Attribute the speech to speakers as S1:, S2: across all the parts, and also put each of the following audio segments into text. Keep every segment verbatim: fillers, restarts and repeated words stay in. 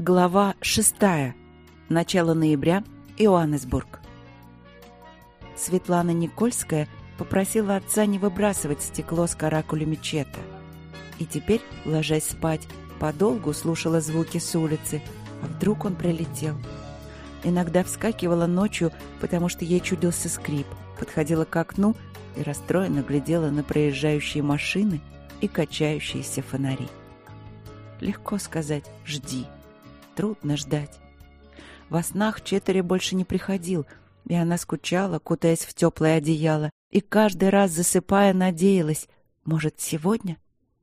S1: Глава шестая. Начало ноября. Иоаннесбург. Светлана Никольская попросила отца не выбрасывать стекло с каракулями Чета. И теперь, ложась спать, подолгу слушала звуки с улицы, а вдруг он прилетел. Иногда вскакивала ночью, потому что ей чудился скрип, подходила к окну и расстроенно глядела на проезжающие машины и качающиеся фонари. Легко сказать «жди». Трудно ждать. Во снах Четери больше не приходил, и она скучала, кутаясь в теплое одеяло, и каждый раз, засыпая, надеялась, может, сегодня?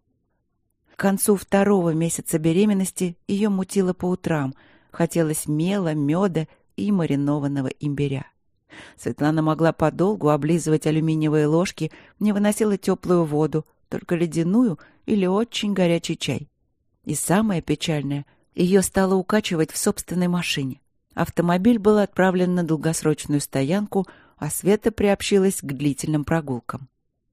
S1: К концу второго месяца беременности ее мутило по утрам, хотелось мела, меда и маринованного имбиря. Светлана могла подолгу облизывать алюминиевые ложки, не выносила теплую воду, только ледяную или очень горячий чай. И самое печальное — ее стало укачивать в собственной машине. Автомобиль был отправлен на долгосрочную стоянку, а Света приобщилась к длительным прогулкам.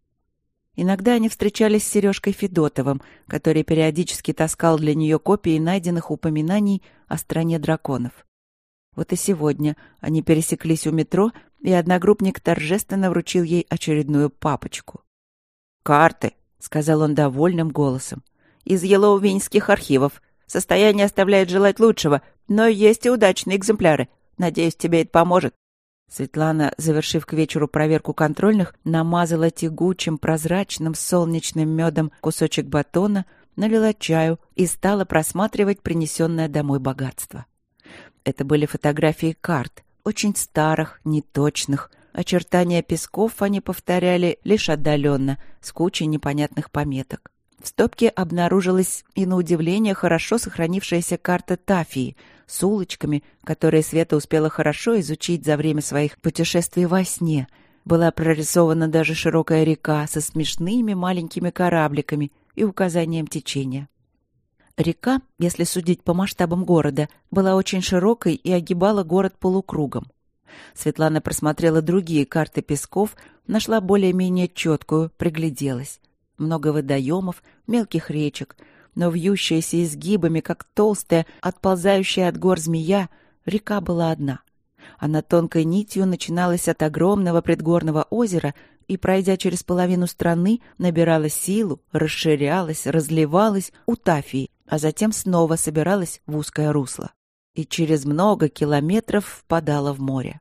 S1: Иногда они встречались с Сережкой Федотовым, который периодически таскал для нее копии найденных упоминаний о стране драконов. Вот и сегодня они пересеклись у метро, и одногруппник торжественно вручил ей очередную папочку. «Карты», — сказал он довольным голосом, — «из Елоувинских архивов. Состояние оставляет желать лучшего, но есть и удачные экземпляры. Надеюсь, тебе это поможет». Светлана, завершив к вечеру проверку контрольных, намазала тягучим, прозрачным солнечным медом кусочек батона, налила чаю и стала просматривать принесенное домой богатство. Это были фотографии карт, очень старых, неточных. Очертания песков они повторяли лишь отдаленно, с кучей непонятных пометок. В стопке обнаружилась и, на удивление, хорошо сохранившаяся карта Тафии с улочками, которые Света успела хорошо изучить за время своих путешествий во сне. Была прорисована даже широкая река со смешными маленькими корабликами и указанием течения. Река, если судить по масштабам города, была очень широкой и огибала город полукругом. Светлана просмотрела другие карты песков, нашла более-менее четкую, пригляделась. Много водоемов, мелких речек, но вьющаяся изгибами, как толстая, отползающая от гор змея, река была одна. Она тонкой нитью начиналась от огромного предгорного озера и, пройдя через половину страны, набирала силу, расширялась, разливалась у Тафии, а затем снова собиралась в узкое русло. И через много километров впадала в море.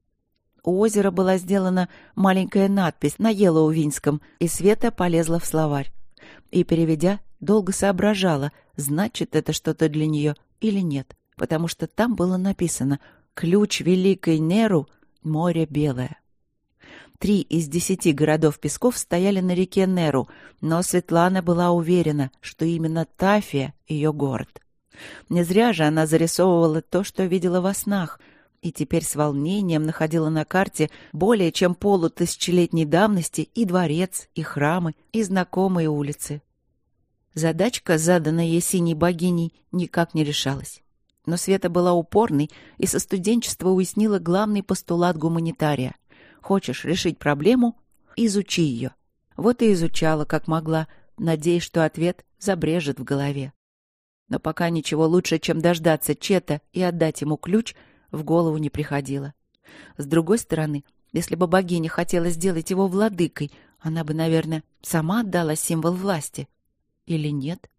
S1: У озера была сделана маленькая надпись на Елоувинском, и Света полезла в словарь. И, переведя, долго соображала, значит это что-то для нее или нет, потому что там было написано «Ключ Великой Неру, море белое». Три из десяти городов песков стояли на реке Неру, но Светлана была уверена, что именно Тафия — ее город. Не зря же она зарисовывала то, что видела во снах, и теперь с волнением находила на карте более чем полутысячелетней давности и дворец, и храмы, и знакомые улицы. Задачка, заданная ей синей богиней, никак не решалась. Но Света была упорной и со студенчества уяснила главный постулат гуманитария. Хочешь решить проблему — изучи ее. Вот и изучала, как могла, надеясь, что ответ забрежет в голове. Но пока ничего лучше, чем дождаться Чета и отдать ему ключ, в голову не приходило. С другой стороны, если бы богиня хотела сделать его владыкой, она бы, наверное, сама отдала символ власти. Или нет?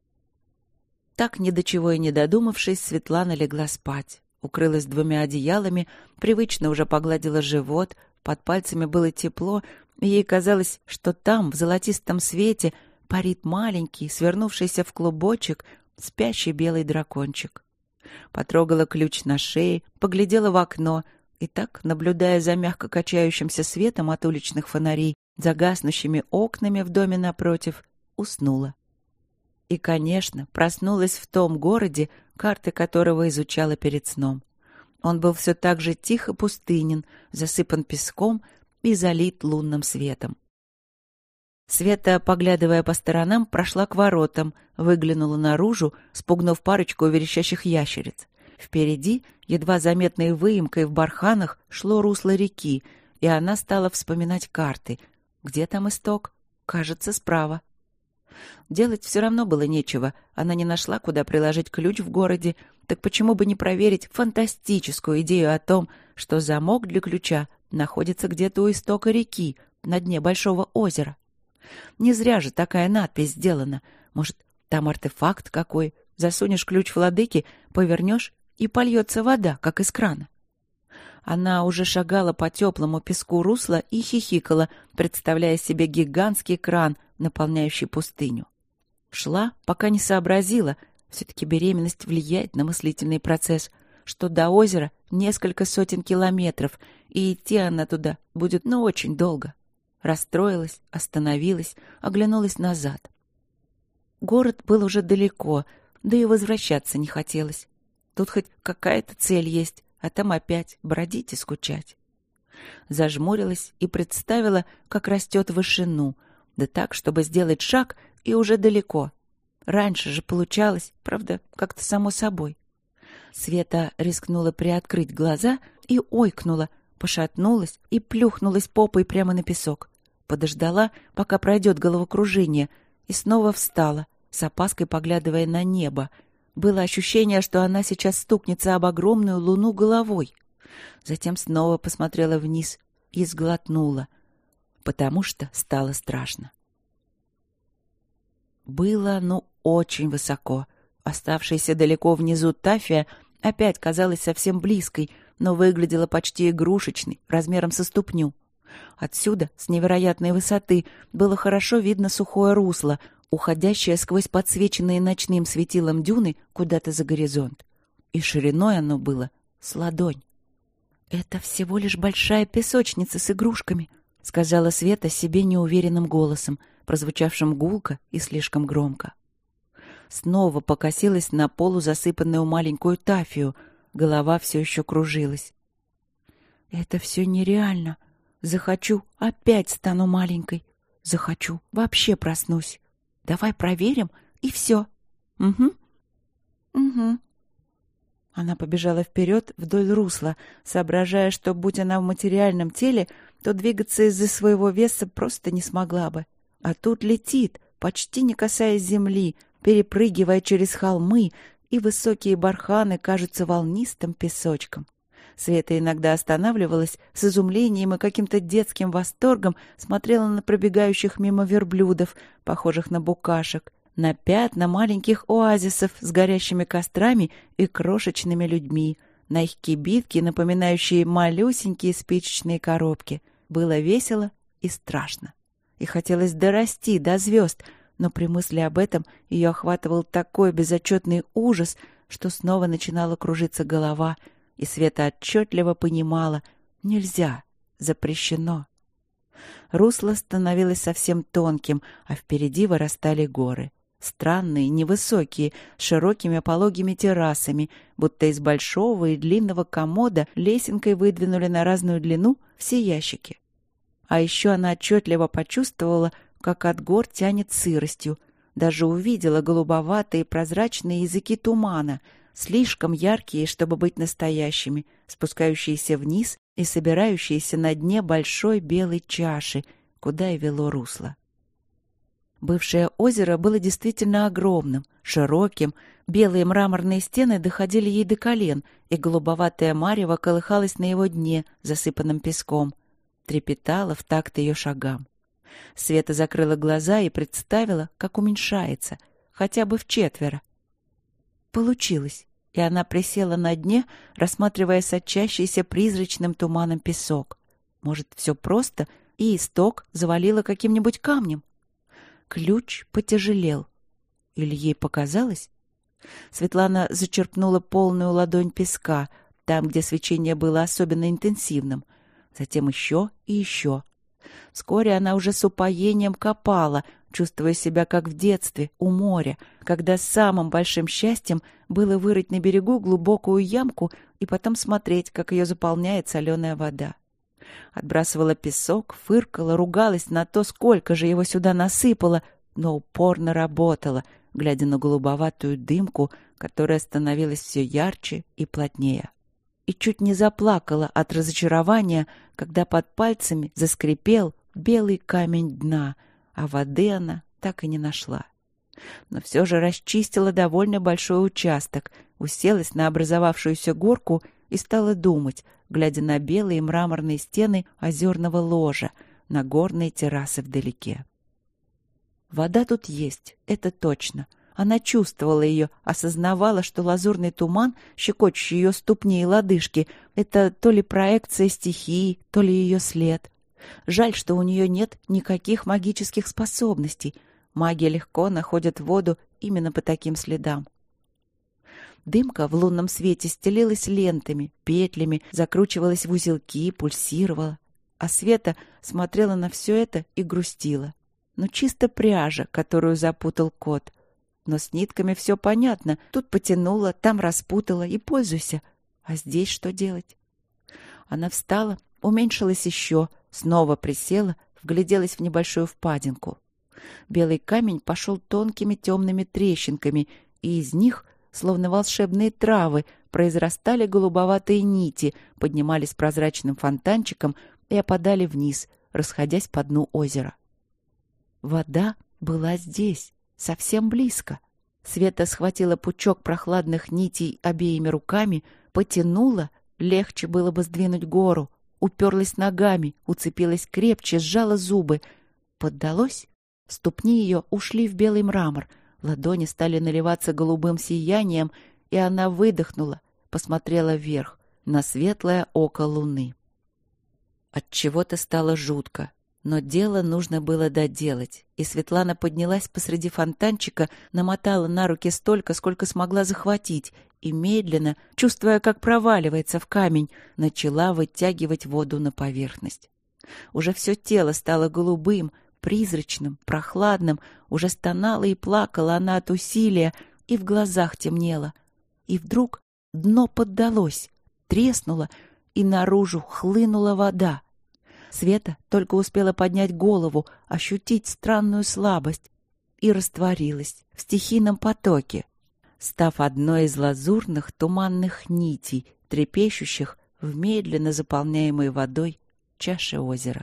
S1: Так, ни до чего и не додумавшись, Светлана легла спать. Укрылась двумя одеялами, привычно уже погладила живот, под пальцами было тепло, и ей казалось, что там, в золотистом свете, парит маленький, свернувшийся в клубочек, спящий белый дракончик. Потрогала ключ на шее, поглядела в окно и так, наблюдая за мягко качающимся светом от уличных фонарей, за гаснущими окнами в доме напротив, уснула. И, конечно, проснулась в том городе, карты которого изучала перед сном. Он был все так же тих и пустынен, засыпан песком и залит лунным светом. Света, поглядывая по сторонам, прошла к воротам, выглянула наружу, спугнув парочку верещащих ящериц. Впереди, едва заметной выемкой в барханах, шло русло реки, и она стала вспоминать карты. Где там исток? Кажется, справа. Делать все равно было нечего. Она не нашла, куда приложить ключ в городе. Так почему бы не проверить фантастическую идею о том, что замок для ключа находится где-то у истока реки, на дне большого озера? Не зря же такая надпись сделана. Может, там артефакт какой? Засунешь ключ в владыки, повернешь, и польется вода, как из крана. Она уже шагала по теплому песку русла и хихикала, представляя себе гигантский кран, наполняющий пустыню. Шла, пока не сообразила, все-таки беременность влияет на мыслительный процесс, что до озера несколько сотен километров, и идти она туда будет, ну, очень долго. Расстроилась, остановилась, оглянулась назад. Город был уже далеко, да и возвращаться не хотелось. Тут хоть какая-то цель есть, а там опять бродить и скучать. Зажмурилась и представила, как растет в вышину, да так, чтобы сделать шаг, и уже далеко. Раньше же получалось, правда, как-то само собой. Света рискнула приоткрыть глаза и ойкнула, пошатнулась и плюхнулась попой прямо на песок. Подождала, пока пройдет головокружение, и снова встала, с опаской поглядывая на небо. Было ощущение, что она сейчас стукнется об огромную луну головой. Затем снова посмотрела вниз и сглотнула, потому что стало страшно. Было, ну, очень высоко. Оставшаяся далеко внизу Тафия опять казалась совсем близкой, но выглядела почти игрушечной, размером со ступню. Отсюда, с невероятной высоты, было хорошо видно сухое русло, уходящее сквозь подсвеченные ночным светилом дюны куда-то за горизонт. И шириной оно было с ладонь. «Это всего лишь большая песочница с игрушками», — сказала Света себе неуверенным голосом, прозвучавшим гулко и слишком громко. Снова покосилась на полузасыпанную маленькую Тафию. Голова все еще кружилась. «Это все нереально. Захочу, опять стану маленькой. Захочу, вообще проснусь. Давай проверим, и все. Угу. Угу». Она побежала вперед вдоль русла, соображая, что, будь она в материальном теле, то двигаться из-за своего веса просто не смогла бы. А тут летит, почти не касаясь земли, перепрыгивая через холмы, и высокие барханы кажутся волнистым песочком. Света иногда останавливалась, с изумлением и каким-то детским восторгом смотрела на пробегающих мимо верблюдов, похожих на букашек, на пятна маленьких оазисов с горящими кострами и крошечными людьми, на их кибитки, напоминающие малюсенькие спичечные коробки. Было весело и страшно. И хотелось дорасти до звезд, но при мысли об этом ее охватывал такой безотчетный ужас, что снова начинала кружиться голова, и Света отчетливо понимала — нельзя, запрещено. Русло становилось совсем тонким, а впереди вырастали горы. Странные, невысокие, с широкими пологими террасами, будто из большого и длинного комода лесенкой выдвинули на разную длину все ящики. А еще она отчетливо почувствовала, как от гор тянет сыростью. Даже увидела голубоватые прозрачные языки тумана, слишком яркие, чтобы быть настоящими, спускающиеся вниз и собирающиеся на дне большой белой чаши, куда и вело русло. Бывшее озеро было действительно огромным, широким, белые мраморные стены доходили ей до колен, и голубоватое марево колыхалось на его дне, засыпанном песком, трепетало в такт ее шагам. Света закрыла глаза и представила, как уменьшается, хотя бы вчетверо. Получилось, и она присела на дне, рассматривая сочащийся призрачным туманом песок. Может, все просто, и исток завалило каким-нибудь камнем? Ключ потяжелел. Или ей показалось? Светлана зачерпнула полную ладонь песка, там, где свечение было особенно интенсивным. Затем еще и еще. Вскоре она уже с упоением копала, чувствуя себя как в детстве, у моря, когда самым большим счастьем было вырыть на берегу глубокую ямку и потом смотреть, как ее заполняет соленая вода. Отбрасывала песок, фыркала, ругалась на то, сколько же его сюда насыпала, но упорно работала, глядя на голубоватую дымку, которая становилась все ярче и плотнее. И чуть не заплакала от разочарования, когда под пальцами заскрипел белый камень дна, а воды она так и не нашла. Но все же расчистила довольно большой участок, уселась на образовавшуюся горку и стала думать, глядя на белые мраморные стены озерного ложа, на горные террасы вдалеке. Вода тут есть, это точно. Она чувствовала ее, осознавала, что лазурный туман, щекочущий ее ступни и лодыжки, это то ли проекция стихии, то ли ее след. Жаль, что у нее нет никаких магических способностей. Маги легко находят воду именно по таким следам. Дымка в лунном свете стелилась лентами, петлями, закручивалась в узелки, пульсировала. А Света смотрела на все это и грустила. Ну, чисто пряжа, которую запутал кот. Но с нитками все понятно. Тут потянула, там распутала, и пользуйся. А здесь что делать? Она встала, уменьшилась еще, снова присела, вгляделась в небольшую впадинку. Белый камень пошел тонкими темными трещинками, и из них, словно волшебные травы, произрастали голубоватые нити, поднимались прозрачным фонтанчиком и опадали вниз, расходясь по дну озера. Вода была здесь, совсем близко. Света схватила пучок прохладных нитей обеими руками, потянула, легче было бы сдвинуть гору, уперлась ногами, уцепилась крепче, сжала зубы. Поддалось? Ступни ее ушли в белый мрамор, ладони стали наливаться голубым сиянием, и она выдохнула, посмотрела вверх, на светлое око луны. Отчего-то стало жутко. Но дело нужно было доделать, и Светлана поднялась посреди фонтанчика, намотала на руки столько, сколько смогла захватить, и медленно, чувствуя, как проваливается в камень, начала вытягивать воду на поверхность. Уже все тело стало голубым, призрачным, прохладным, уже стонала и плакала она от усилия, и в глазах темнело. И вдруг дно поддалось, треснуло, и наружу хлынула вода. Света только успела поднять голову, ощутить странную слабость и растворилась в стихийном потоке, став одной из лазурных туманных нитей, трепещущих в медленно заполняемой водой чаше озера.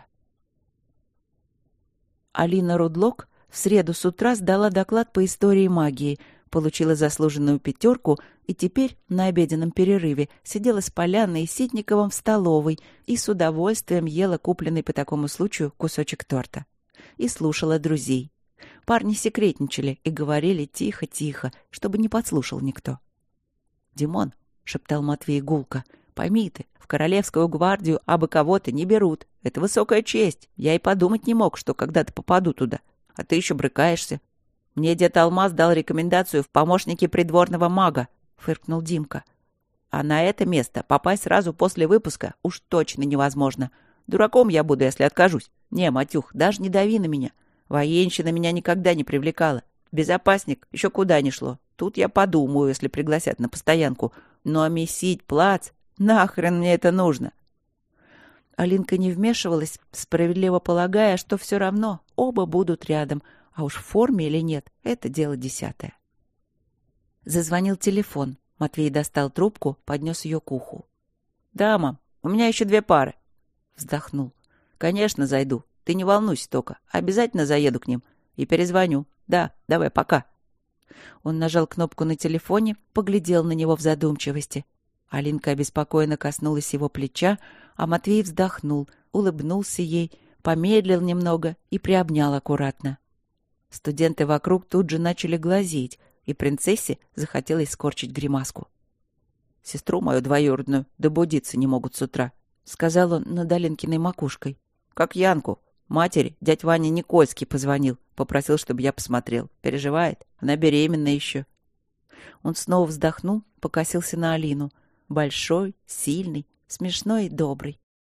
S1: Алина Рудлок в среду с утра сдала доклад по истории магии, получила заслуженную пятерку и теперь на обеденном перерыве сидела с Поляной и Ситниковым в столовой и с удовольствием ела купленный по такому случаю кусочек торта. И слушала друзей. Парни секретничали и говорили тихо-тихо, чтобы не подслушал никто. «Димон», — шептал Матвей гулко, — «пойми ты, в Королевскую гвардию абы кого-то не берут. Это высокая честь. Я и подумать не мог, что когда-то попаду туда. А ты еще брыкаешься. Мне дед Алмаз дал рекомендацию в помощники придворного мага», — фыркнул Димка. «А на это место попасть сразу после выпуска уж точно невозможно. Дураком я буду, если откажусь. Не, Матюх, даже не дави на меня. Военщина меня никогда не привлекала. Безопасник еще куда ни шло. Тут я подумаю, если пригласят на постоянку. Но месить плац? Нахрен мне это нужно?» Алинка не вмешивалась, справедливо полагая, что все равно оба будут рядом, а уж в форме или нет, это дело десятое. Зазвонил телефон. Матвей достал трубку, поднес ее к уху. «Да, мам, у меня еще две пары». Вздохнул. «Конечно, зайду. Ты не волнуйся только. Обязательно заеду к ним. И перезвоню. Да, давай, пока». Он нажал кнопку на телефоне, поглядел на него в задумчивости. Алинка обеспокоенно коснулась его плеча, а Матвей вздохнул, улыбнулся ей, помедлил немного и приобнял аккуратно. Студенты вокруг тут же начали глазеть, и принцессе захотелось скорчить гримаску. «Сестру мою двоюродную добудиться не могут с утра», — сказал он над Алинкиной макушкой. «Как Янку. Матери дядь Ваня Никольский позвонил, попросил, чтобы я посмотрел. Переживает. Она беременна еще». Он снова вздохнул, покосился на Алину. Большой, сильный, смешной и добрый.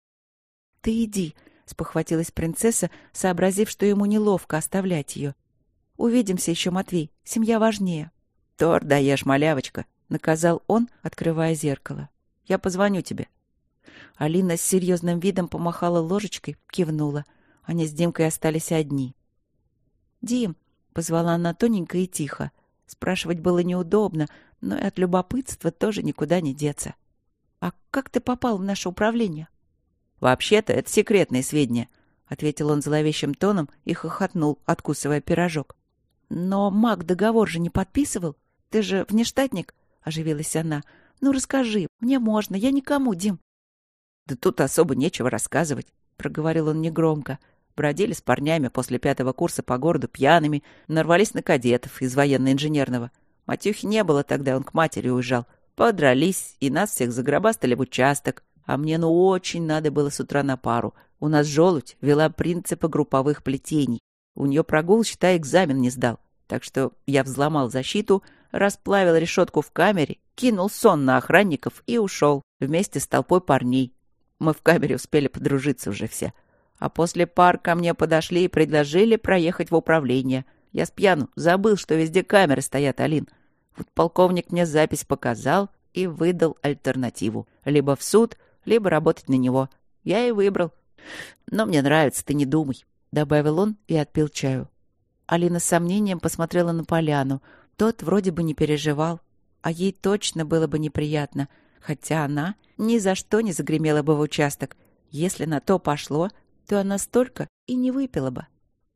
S1: «Ты иди», — спохватилась принцесса, сообразив, что ему неловко оставлять ее. «Увидимся еще, Матвей. Семья важнее». «Торт даешь, малявочка», — наказал он, открывая зеркало. «Я позвоню тебе». Алина с серьезным видом помахала ложечкой, кивнула. Они с Димкой остались одни. «Дим», — позвала она тоненько и тихо. Спрашивать было неудобно, но и от любопытства тоже никуда не деться. «А как ты попал в наше управление?» «Вообще-то это секретные сведения. — ответил он зловещим тоном и хохотнул, откусывая пирожок. «Но Мак договор же не подписывал. Ты же внештатник?» — оживилась она. «Ну, расскажи. Мне можно. Я никому, Дим». «Да тут особо нечего рассказывать», — проговорил он негромко. «Бродили с парнями после пятого курса по городу пьяными, нарвались на кадетов из военно-инженерного. Матюхи не было тогда, он к матери уезжал. Подрались, и нас всех загробастали в участок. А мне ну очень надо было с утра на пару. У нас желудь вела принципы групповых плетений. У нее прогул, считай, экзамен не сдал. Так что я взломал защиту, расплавил решетку в камере, кинул сон на охранников и ушел вместе с толпой парней. Мы в камере успели подружиться уже все. А после пар ко мне подошли и предложили проехать в управление. Я с пьяну забыл, что везде камеры стоят, Алин. Вот полковник мне запись показал и выдал альтернативу. Либо в суд, либо работать на него. Я и выбрал. Но мне нравится, ты не думай», — добавил он и отпил чаю. Алина с сомнением посмотрела на Поляну. Тот вроде бы не переживал, а ей точно было бы неприятно, хотя она ни за что не загремела бы в участок. Если на то пошло, то она столько и не выпила бы.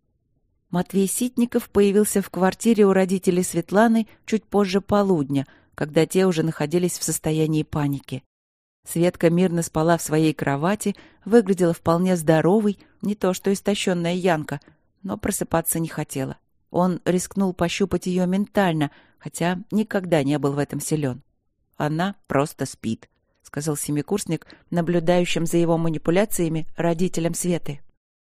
S1: Матвей Ситников появился в квартире у родителей Светланы чуть позже полудня, когда те уже находились в состоянии паники. Светка мирно спала в своей кровати, выглядела вполне здоровой, не то что истощенная Янка, но просыпаться не хотела. Он рискнул пощупать ее ментально, хотя никогда не был в этом силен. «Она просто спит», — сказал семикурсник, наблюдающим за его манипуляциями родителям Светы.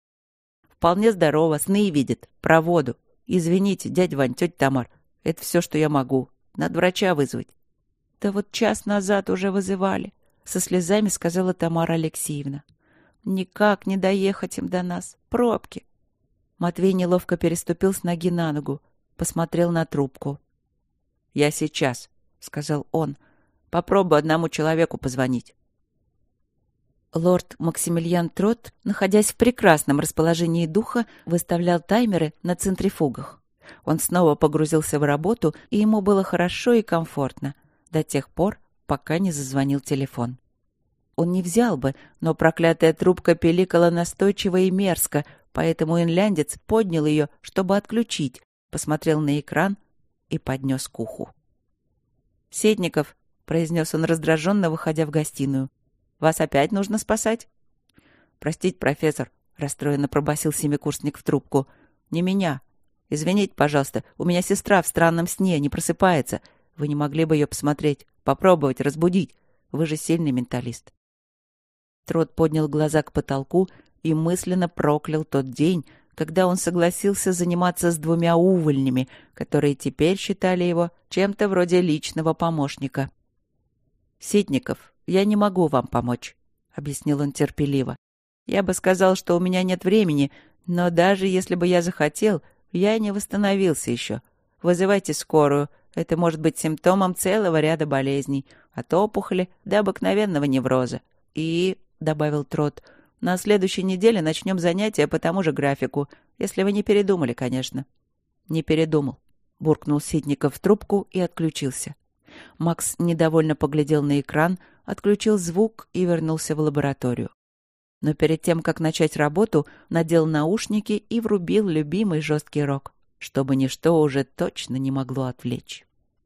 S1: «Вполне здорово, сны видит, про воду. Извините, дядя Вань, тетя Тамар, это все, что я могу. Надо врача вызвать». «Да вот час назад уже вызывали», — со слезами сказала Тамара Алексеевна. «Никак не доехать им до нас. Пробки». Матвей неловко переступил с ноги на ногу, посмотрел на трубку. «Я сейчас», — сказал он. «Попробую одному человеку позвонить». Лорд Максимилиан Трот, находясь в прекрасном расположении духа, выставлял таймеры на центрифугах. Он снова погрузился в работу, и ему было хорошо и комфортно, до тех пор, пока не зазвонил телефон. Он не взял бы, но проклятая трубка пиликала настойчиво и мерзко, поэтому инляндец поднял ее, чтобы отключить, посмотрел на экран и поднес к уху. «Ситников», — произнес он раздраженно, выходя в гостиную, — «вас опять нужно спасать?» «Простите, профессор», — расстроенно пробасил семикурсник в трубку, — «не меня. Извините, пожалуйста, у меня сестра в странном сне, не просыпается. Вы не могли бы ее посмотреть, попробовать, разбудить? Вы же сильный менталист». Трот поднял глаза к потолку и мысленно проклял тот день, когда он согласился заниматься с двумя увольнями, которые теперь считали его чем-то вроде личного помощника. «Ситников, я не могу вам помочь», — объяснил он терпеливо. «Я бы сказал, что у меня нет времени, но даже если бы я захотел, я не восстановился еще. Вызывайте скорую. Это может быть симптомом целого ряда болезней, от опухоли до обыкновенного невроза. И, — добавил Трот, — на следующей неделе начнем занятия по тому же графику, если вы не передумали, конечно». «Не передумал», — буркнул Ситников в трубку и отключился. Макс недовольно поглядел на экран, отключил звук и вернулся в лабораторию. Но перед тем, как начать работу, надел наушники и врубил любимый жесткий рок, чтобы ничто уже точно не могло отвлечь.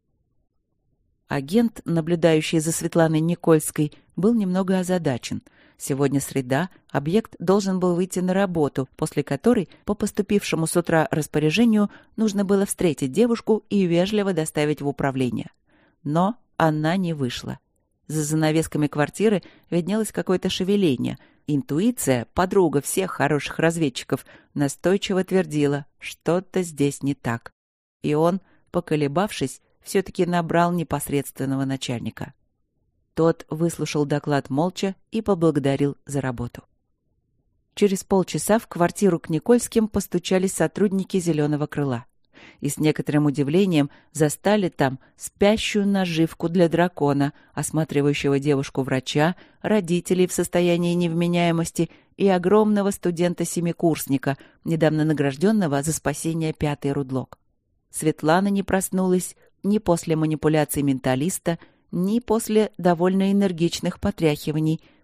S1: Агент, наблюдающий за Светланой Никольской, был немного озадачен. Сегодня среда, объект должен был выйти на работу, после которой, по поступившему с утра распоряжению, нужно было встретить девушку и вежливо доставить в управление. Но она не вышла. За занавесками квартиры виднелось какое-то шевеление. Интуиция, подруга всех хороших разведчиков, настойчиво твердила, что-то здесь не так. И он, поколебавшись, все-таки набрал непосредственного начальника. Тот выслушал доклад молча и поблагодарил за работу. Через полчаса в квартиру к Никольским постучались сотрудники «Зеленого крыла» и с некоторым удивлением застали там спящую наживку для дракона, осматривающего девушку-врача, родителей в состоянии невменяемости и огромного студента-семикурсника, недавно награжденного за спасение пятой Рудлок. Светлана не проснулась ни после манипуляций менталиста, ни после довольно энергичных потряхиваний,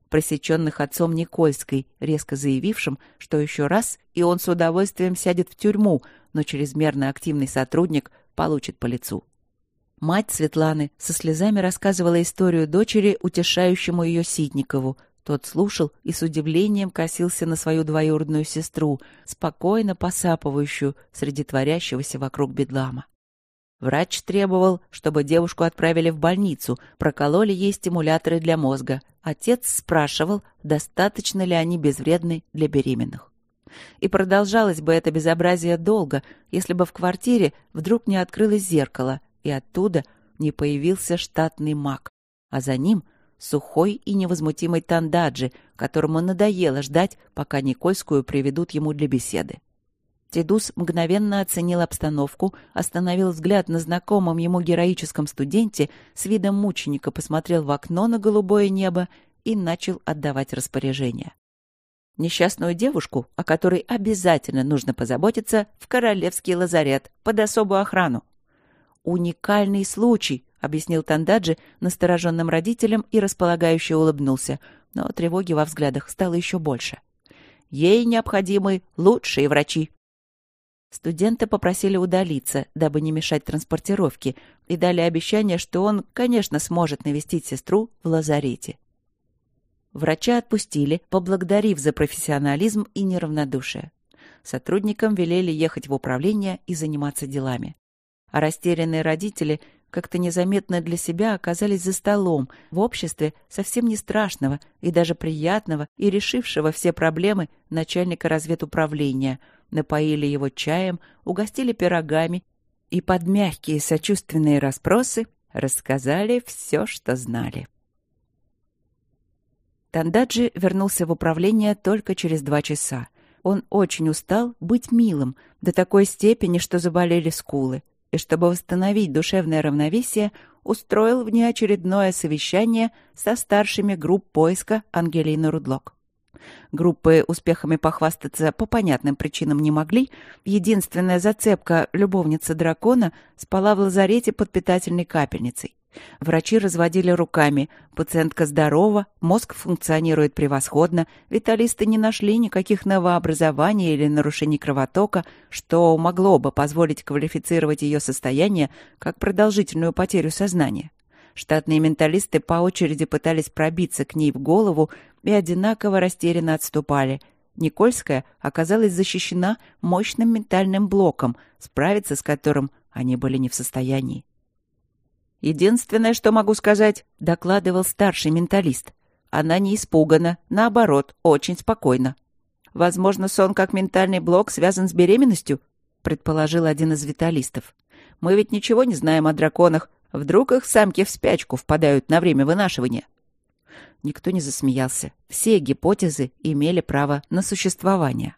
S1: пресеченных отцом Никольской, резко заявившим, что еще раз, и он с удовольствием сядет в тюрьму, но чрезмерно активный сотрудник получит по лицу. Мать Светланы со слезами рассказывала историю дочери, утешающему ее Ситникову. Тот слушал и с удивлением косился на свою двоюродную сестру, спокойно посапывающую среди творящегося вокруг бедлама. Врач требовал, чтобы девушку отправили в больницу, прокололи ей стимуляторы для мозга. Отец спрашивал, достаточно ли они безвредны для беременных. И продолжалось бы это безобразие долго, если бы в квартире вдруг не открылось зеркало, и оттуда не появился штатный маг, а за ним сухой и невозмутимый Тандаджи, которому надоело ждать, пока Никольскую приведут ему для беседы. Тедус мгновенно оценил обстановку, остановил взгляд на знакомом ему героическом студенте, с видом мученика посмотрел в окно на голубое небо и начал отдавать распоряжения. Несчастную девушку, о которой обязательно нужно позаботиться, в королевский лазарет под особую охрану. «Уникальный случай», — объяснил Тандаджи настороженным родителям и располагающе улыбнулся, но тревоги во взглядах стало еще больше. «Ей необходимы лучшие врачи». Студента попросили удалиться, дабы не мешать транспортировке, и дали обещание, что он, конечно, сможет навестить сестру в лазарете. Врача отпустили, поблагодарив за профессионализм и неравнодушие. Сотрудникам велели ехать в управление и заниматься делами. А растерянные родители как-то незаметно для себя оказались за столом, в обществе совсем не страшного и даже приятного и решившего все проблемы начальника разведуправления, напоили его чаем, угостили пирогами и под мягкие сочувственные расспросы рассказали все, что знали. Тандаджи вернулся в управление только через два часа. Он очень устал быть милым, до такой степени, что заболели скулы, и чтобы восстановить душевное равновесие, устроил внеочередное совещание со старшими групп поиска Ангелины Рудлок. Группы успехами похвастаться по понятным причинам не могли. Единственная зацепка, любовница дракона, спала в лазарете под питательной капельницей. Врачи разводили руками. Пациентка здорова, мозг функционирует превосходно, виталисты не нашли никаких новообразований или нарушений кровотока, что могло бы позволить квалифицировать ее состояние как продолжительную потерю сознания. Штатные менталисты по очереди пытались пробиться к ней в голову и одинаково растерянно отступали. Никольская оказалась защищена мощным ментальным блоком, справиться с которым они были не в состоянии. «Единственное, что могу сказать», — докладывал старший менталист. «Она не испугана, наоборот, очень спокойна. Возможно, сон как ментальный блок связан с беременностью», — предположил один из виталистов. «Мы ведь ничего не знаем о драконах. Вдруг их самки в спячку впадают на время вынашивания?» Никто не засмеялся. Все гипотезы имели право на существование.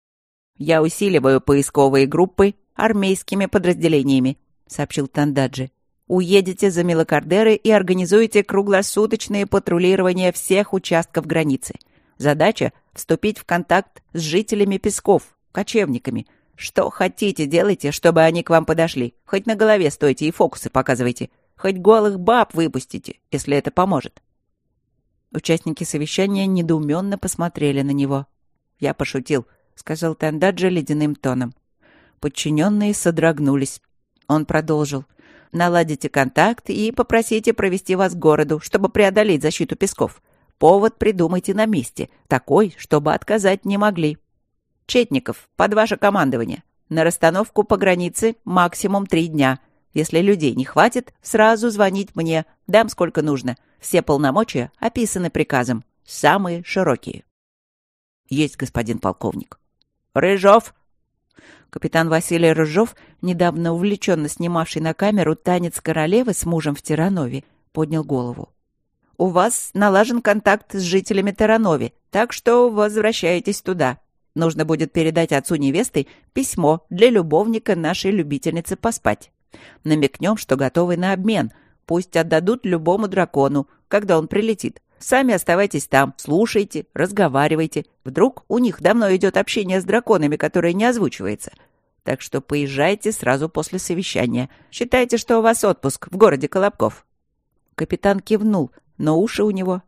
S1: «Я усиливаю поисковые группы армейскими подразделениями», — сообщил Тандаджи. «Уедете за Мелокардеры и организуете круглосуточное патрулирование всех участков границы. Задача — вступить в контакт с жителями Песков, кочевниками. Что хотите, делайте, чтобы они к вам подошли. Хоть на голове стойте и фокусы показывайте. Хоть голых баб выпустите, если это поможет». Участники совещания недоуменно посмотрели на него. «Я пошутил», — сказал Тандаджи ледяным тоном. Подчиненные содрогнулись. Он продолжил. «Наладите контакт и попросите провести вас к городу, чтобы преодолеть защиту Песков. Повод придумайте на месте, такой, чтобы отказать не могли. Четников, под ваше командование. На расстановку по границе максимум три дня. Если людей не хватит, сразу звонить мне, дам сколько нужно. Все полномочия описаны приказом. Самые широкие». «Есть, господин полковник». «Рыжов!» Капитан Василий Рыжов, недавно увлеченно снимавший на камеру танец королевы с мужем в Терранове, поднял голову. «У вас налажен контакт с жителями Терранове, так что возвращайтесь туда. Нужно будет передать отцу невесты письмо для любовника нашей любительницы поспать. Намекнем, что готовы на обмен. Пусть отдадут любому дракону, когда он прилетит. Сами оставайтесь там, слушайте, разговаривайте. Вдруг у них давно идет общение с драконами, которое не озвучивается. Так что поезжайте сразу после совещания. Считайте, что у вас отпуск в городе Колобков». Капитан кивнул, но уши у него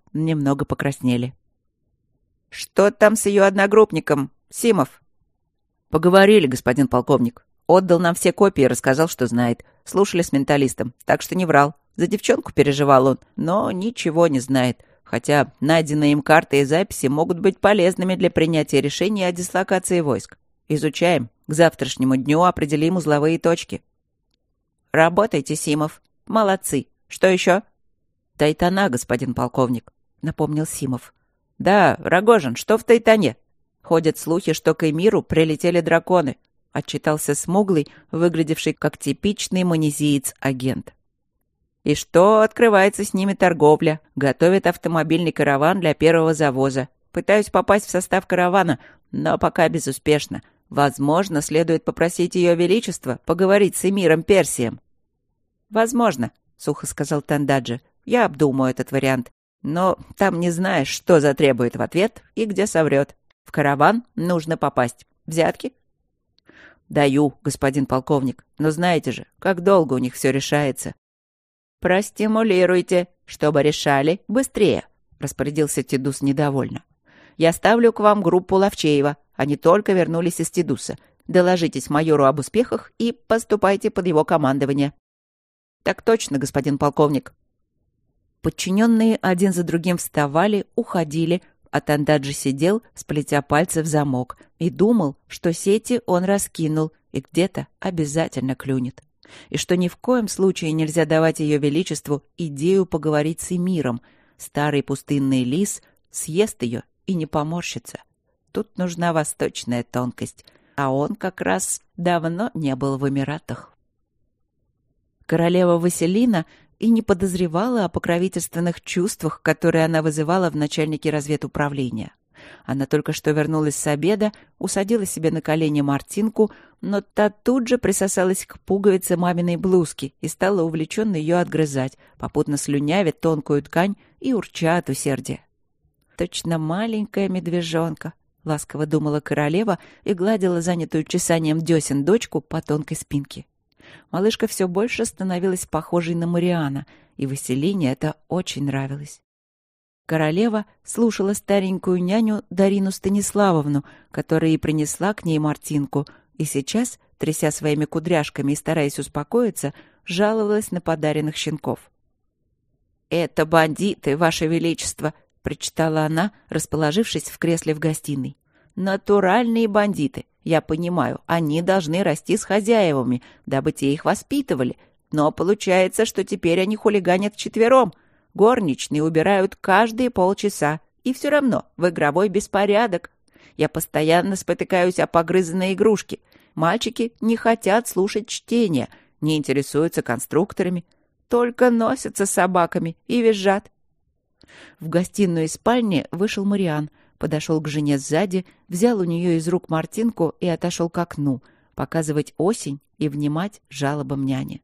S1: немного покраснели. «Что там с ее одногруппником, Симов?» «Поговорили, господин полковник. Отдал нам все копии и рассказал, что знает. Слушали с менталистом, так что не врал. За девчонку переживал он, но ничего не знает. Хотя найденные им карты и записи могут быть полезными для принятия решений о дислокации войск. Изучаем. К завтрашнему дню определим узловые точки». «Работайте, Симов. Молодцы. Что еще?» «Тайтана, господин полковник», — напомнил Симов. «Да, Рогожин, что в Тайтане? Ходят слухи, что к Эмиру прилетели драконы», — отчитался смуглый, выглядевший как типичный манезиец-агент. «И что открывается с ними торговля? Готовят автомобильный караван для первого завоза. Пытаюсь попасть в состав каравана, но пока безуспешно. Возможно, следует попросить Ее Величество поговорить с Эмиром Персием». «Возможно», — сухо сказал Тандаджи. «Я обдумаю этот вариант. Но там не знаешь, что затребует в ответ и где соврет. В караван нужно попасть. Взятки?» «Даю, господин полковник. Но знаете же, как долго у них все решается». «Простимулируйте, чтобы решали быстрее», — распорядился Тидус недовольно. «Я ставлю к вам группу Ловчеева. Они только вернулись из Тидуса. Доложитесь майору об успехах и поступайте под его командование». «Так точно, господин полковник». Подчиненные один за другим вставали, уходили, а Тандаджи сидел, сплетя пальцы в замок, и думал, что сети он раскинул и где-то обязательно клюнет. И что ни в коем случае нельзя давать Ее Величеству идею поговорить с Эмиром. Старый пустынный лис съест ее и не поморщится. Тут нужна восточная тонкость, а он как раз давно не был в Эмиратах. Королева Василина и не подозревала о покровительственных чувствах, которые она вызывала в начальнике разведуправления. Она только что вернулась с обеда, усадила себе на колени Мартинку, но та тут же присосалась к пуговице маминой блузки и стала увлеченно ее отгрызать, попутно слюнявя тонкую ткань и урча от усердия. «Точно маленькая медвежонка», — ласково думала королева и гладила занятую чесанием десен дочку по тонкой спинке. Малышка все больше становилась похожей на Мариана, и Василине это очень нравилось. Королева слушала старенькую няню Дарину Станиславовну, которая и принесла к ней Мартинку, и сейчас, тряся своими кудряшками и стараясь успокоиться, жаловалась на подаренных щенков. «Это бандиты, Ваше Величество!» — прочитала она, расположившись в кресле в гостиной. «Натуральные бандиты. Я понимаю, они должны расти с хозяевами, дабы те их воспитывали. Но получается, что теперь они хулиганят вчетвером. Горничные убирают каждые полчаса, и все равно в игровой беспорядок. Я постоянно спотыкаюсь о погрызанные игрушки. Мальчики не хотят слушать чтения, не интересуются конструкторами, только носятся с собаками и визжат». В гостиную и спальне вышел Мариан, подошел к жене сзади, взял у нее из рук Мартинку и отошел к окну, показывать осень и внимать жалобам няни.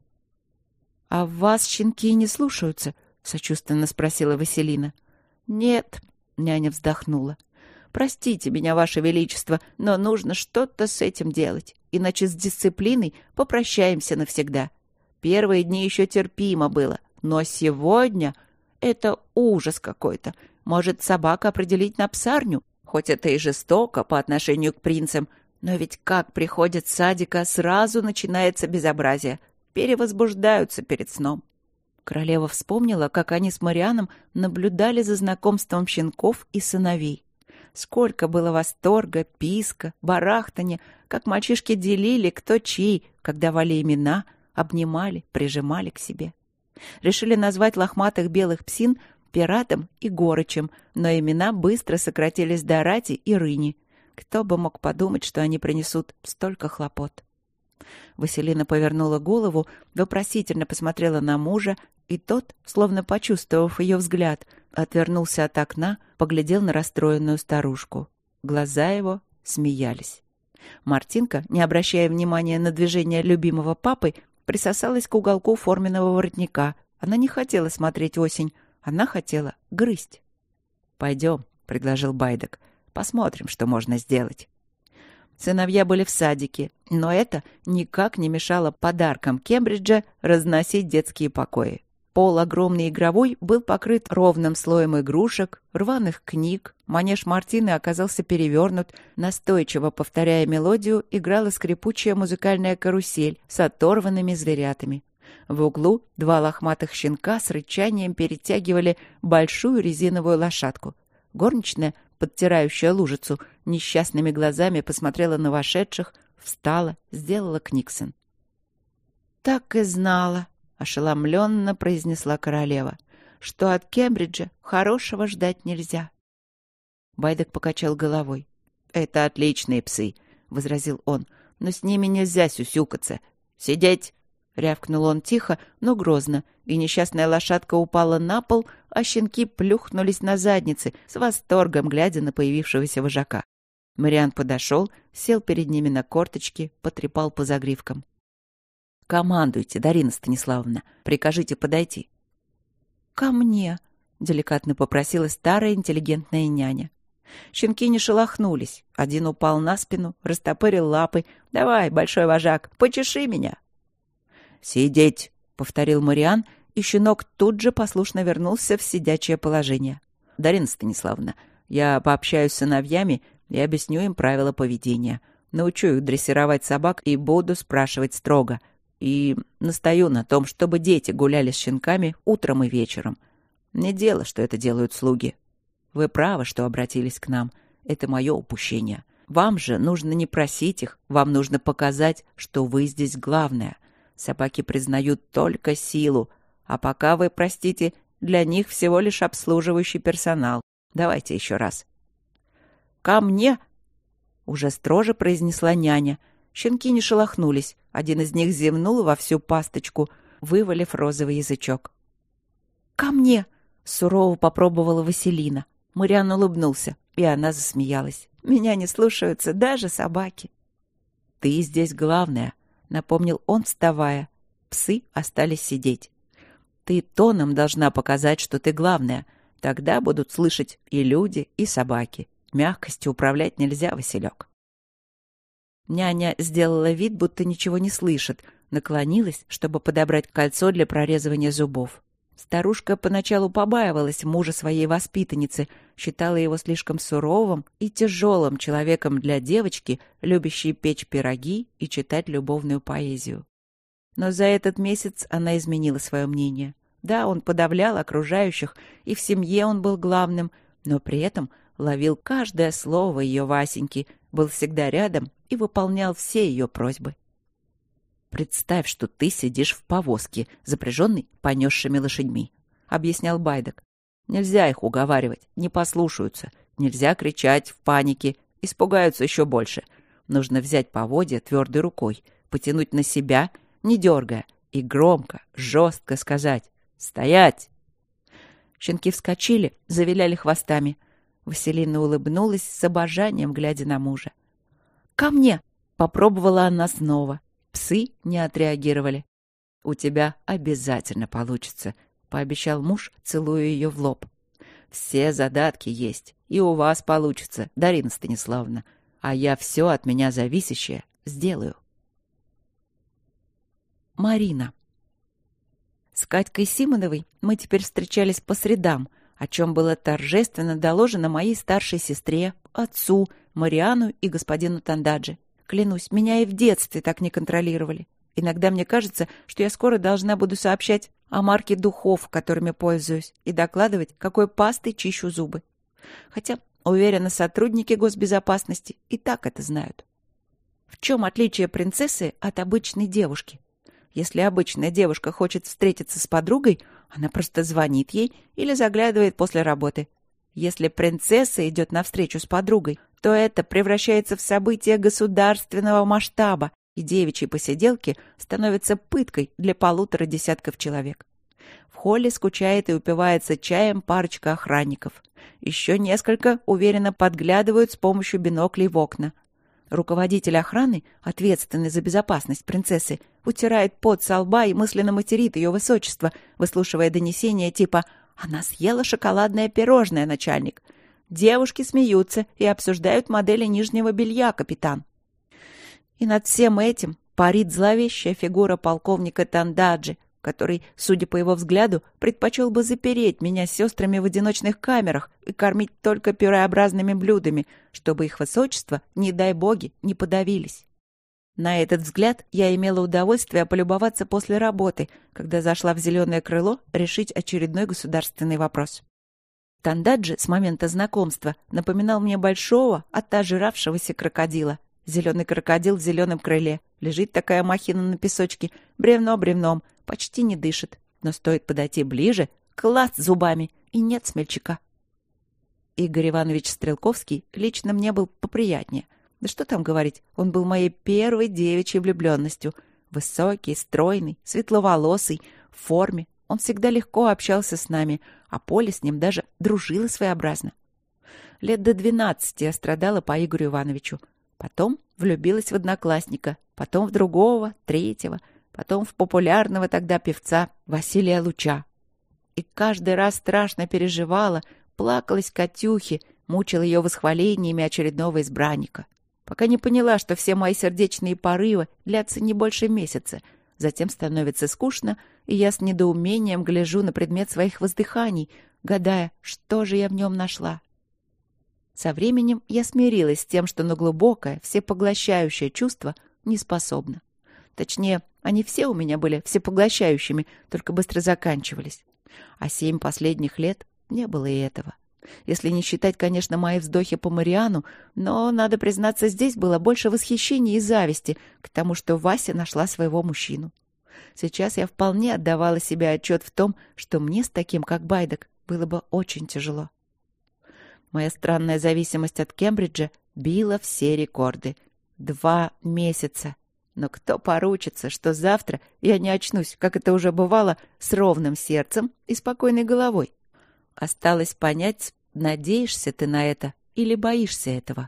S1: «А вас щенки не слушаются?» — сочувственно спросила Василина. «Нет», — няня вздохнула. «Простите меня, Ваше Величество, но нужно что-то с этим делать, иначе с дисциплиной попрощаемся навсегда. Первые дни еще терпимо было, но сегодня это ужас какой-то. Может, собака определить на псарню? Хоть это и жестоко по отношению к принцам, но ведь как приходят с садика, сразу начинается безобразие. Перевозбуждаются перед сном». Королева вспомнила, как они с Марианом наблюдали за знакомством щенков и сыновей. Сколько было восторга, писка, барахтанья, как мальчишки делили, кто чей, как давали имена, обнимали, прижимали к себе. Решили назвать лохматых белых псин Пиратом и Горычем, но имена быстро сократились до Рати и Рыни. Кто бы мог подумать, что они принесут столько хлопот. Василина повернула голову, вопросительно посмотрела на мужа, и тот, словно почувствовав ее взгляд, отвернулся от окна, поглядел на расстроенную старушку. Глаза его смеялись. Мартинка, не обращая внимания на движение любимого папы, присосалась к уголку форменного воротника. Она не хотела смотреть осень, она хотела грызть. «Пойдем», — предложил Байдек, — «посмотрим, что можно сделать». Сыновья были в садике, но это никак не мешало подаркам Кембриджа разносить детские покои. Пол огромный игровой был покрыт ровным слоем игрушек, рваных книг. Манеж Мартины оказался перевернут. Настойчиво повторяя мелодию, играла скрипучая музыкальная карусель с оторванными зверятами. В углу два лохматых щенка с рычанием перетягивали большую резиновую лошадку. Горничная, подтирающая лужицу, несчастными глазами посмотрела на вошедших, встала, сделала книксон. «Так и знала», — ошеломленно произнесла королева, «что от Кембриджа хорошего ждать нельзя». Байдек покачал головой. «Это отличные псы», — возразил он, «но с ними нельзя сюсюкаться. Сидеть!» — рявкнул он тихо, но грозно, и несчастная лошадка упала на пол, а щенки плюхнулись на задницы, с восторгом глядя на появившегося вожака. Мариан подошел, сел перед ними на корточки, потрепал по загривкам. «Командуйте, Дарина Станиславовна, прикажите подойти». «Ко мне», — деликатно попросила старая интеллигентная няня. Щенки не шелохнулись. Один упал на спину, растопырил лапы. «Давай, большой вожак, почеши меня». «Сидеть», — повторил Мариан, и щенок тут же послушно вернулся в сидячее положение. «Дарина Станиславовна, я пообщаюсь с сыновьями и объясню им правила поведения. Научу их дрессировать собак и буду спрашивать строго. И настаю на том, чтобы дети гуляли с щенками утром и вечером. Не дело, что это делают слуги. Вы правы, что обратились к нам. Это мое упущение. Вам же нужно не просить их, вам нужно показать, что вы здесь главное. Собаки признают только силу, а пока вы, простите, для них всего лишь обслуживающий персонал. Давайте еще раз». «Ко мне!» — уже строже произнесла няня. Щенки не шелохнулись. Один из них зевнул во всю пасточку, вывалив розовый язычок. «Ко мне!» — сурово попробовала Василина. Мариан улыбнулся, и она засмеялась. «Меня не слушаются даже собаки». «Ты здесь главная», — напомнил он, вставая. Псы остались сидеть. «Ты тоном должна показать, что ты главная. Тогда будут слышать и люди, и собаки. Мягкостью управлять нельзя, Василек». Няня сделала вид, будто ничего не слышит, наклонилась, чтобы подобрать кольцо для прорезывания зубов. Старушка поначалу побаивалась мужа своей воспитанницы, считала его слишком суровым и тяжелым человеком для девочки, любящей печь пироги и читать любовную поэзию. Но за этот месяц она изменила свое мнение. Да, он подавлял окружающих, и в семье он был главным, но при этом ловил каждое слово ее Васеньки, был всегда рядом и выполнял все ее просьбы. «Представь, что ты сидишь в повозке, запряженной понесшими лошадьми», — объяснял Байдек. «Нельзя их уговаривать, не послушаются. Нельзя кричать в панике, испугаются еще больше. Нужно взять поводья твердой рукой, потянуть на себя, не дергая, и громко, жестко сказать «Стоять!». Щенки вскочили, завиляли хвостами. Василина улыбнулась с обожанием, глядя на мужа. «Ко мне!» — попробовала она снова. Псы не отреагировали. «У тебя обязательно получится», — пообещал муж, целуя ее в лоб. «Все задатки есть, и у вас получится, Дарина Станиславовна. А я все от меня зависящее сделаю». Марина. С Катькой Симоновой мы теперь встречались по средам, о чем было торжественно доложено моей старшей сестре, отцу, Мариану и господину Тандаджи. Клянусь, меня и в детстве так не контролировали. Иногда мне кажется, что я скоро должна буду сообщать о марке духов, которыми пользуюсь, и докладывать, какой пастой чищу зубы. Хотя, уверена, сотрудники госбезопасности и так это знают. В чем отличие принцессы от обычной девушки? Если обычная девушка хочет встретиться с подругой, она просто звонит ей или заглядывает после работы. Если принцесса идет навстречу с подругой, то это превращается в событие государственного масштаба, и девичьи посиделки становятся пыткой для полутора десятков человек. В холле скучает и упивается чаем парочка охранников. Еще несколько уверенно подглядывают с помощью биноклей в окна. Руководитель охраны, ответственный за безопасность принцессы, утирает пот со лба и мысленно материт ее высочество, выслушивая донесения типа «Она съела шоколадное пирожное, начальник». Девушки смеются и обсуждают модели нижнего белья, капитан. И над всем этим парит зловещая фигура полковника Тандаджи. который, судя по его взгляду, предпочел бы запереть меня с сестрами в одиночных камерах и кормить только пюреобразными блюдами, чтобы их высочество, не дай боги, не подавились. На этот взгляд я имела удовольствие полюбоваться после работы, когда зашла в зеленое крыло решить очередной государственный вопрос. Тандаджи с момента знакомства напоминал мне большого, отожравшегося крокодила. Зеленый крокодил в зеленом крыле. Лежит такая махина на песочке, бревно бревном, почти не дышит. Но стоит подойти ближе, клац зубами, и нет смельчака. Игорь Иванович Стрелковский лично мне был поприятнее. Да что там говорить, он был моей первой девичьей влюбленностью. Высокий, стройный, светловолосый, в форме. Он всегда легко общался с нами, а Поля с ним даже дружила своеобразно. Лет до двенадцати я страдала по Игорю Ивановичу. Потом влюбилась в одноклассника, потом в другого, третьего, потом в популярного тогда певца Василия Луча. И каждый раз страшно переживала, плакалась Катюхе, мучила ее восхвалениями очередного избранника. Пока не поняла, что все мои сердечные порывы длятся не больше месяца. Затем становится скучно, и я с недоумением гляжу на предмет своих воздыханий, гадая, что же я в нем нашла. Со временем я смирилась с тем, что на глубокое, всепоглощающее чувство не способна. Точнее, они все у меня были всепоглощающими, только быстро заканчивались. А семь последних лет не было и этого. Если не считать, конечно, мои вздохи по Мариану, но, надо признаться, здесь было больше восхищения и зависти к тому, что Вася нашла своего мужчину. Сейчас я вполне отдавала себе отчет в том, что мне с таким, как Байдак, было бы очень тяжело. Моя странная зависимость от Кембриджа била все рекорды. Два месяца. Но кто поручится, что завтра я не очнусь, как это уже бывало, с ровным сердцем и спокойной головой? Осталось понять, надеешься ты на это или боишься этого.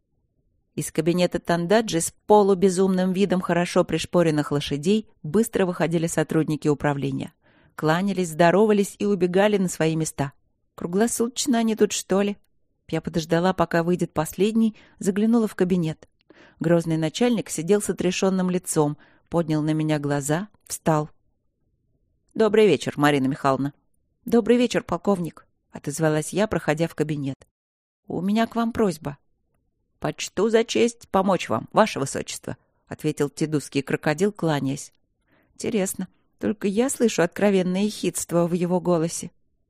S1: Из кабинета Тандаджи с полубезумным видом хорошо пришпоренных лошадей быстро выходили сотрудники управления. Кланялись, здоровались и убегали на свои места. Круглосуточно они тут, что ли? Я подождала, пока выйдет последний, заглянула в кабинет. Грозный начальник сидел с отрешенным лицом, поднял на меня глаза, встал. «Добрый вечер, Марина Михайловна». «Добрый вечер, полковник», — отозвалась я, проходя в кабинет. «У меня к вам просьба». «Почту за честь помочь вам, ваше высочество», — ответил тедусский крокодил, кланяясь. «Интересно, только я слышу откровенное ехидство в его голосе».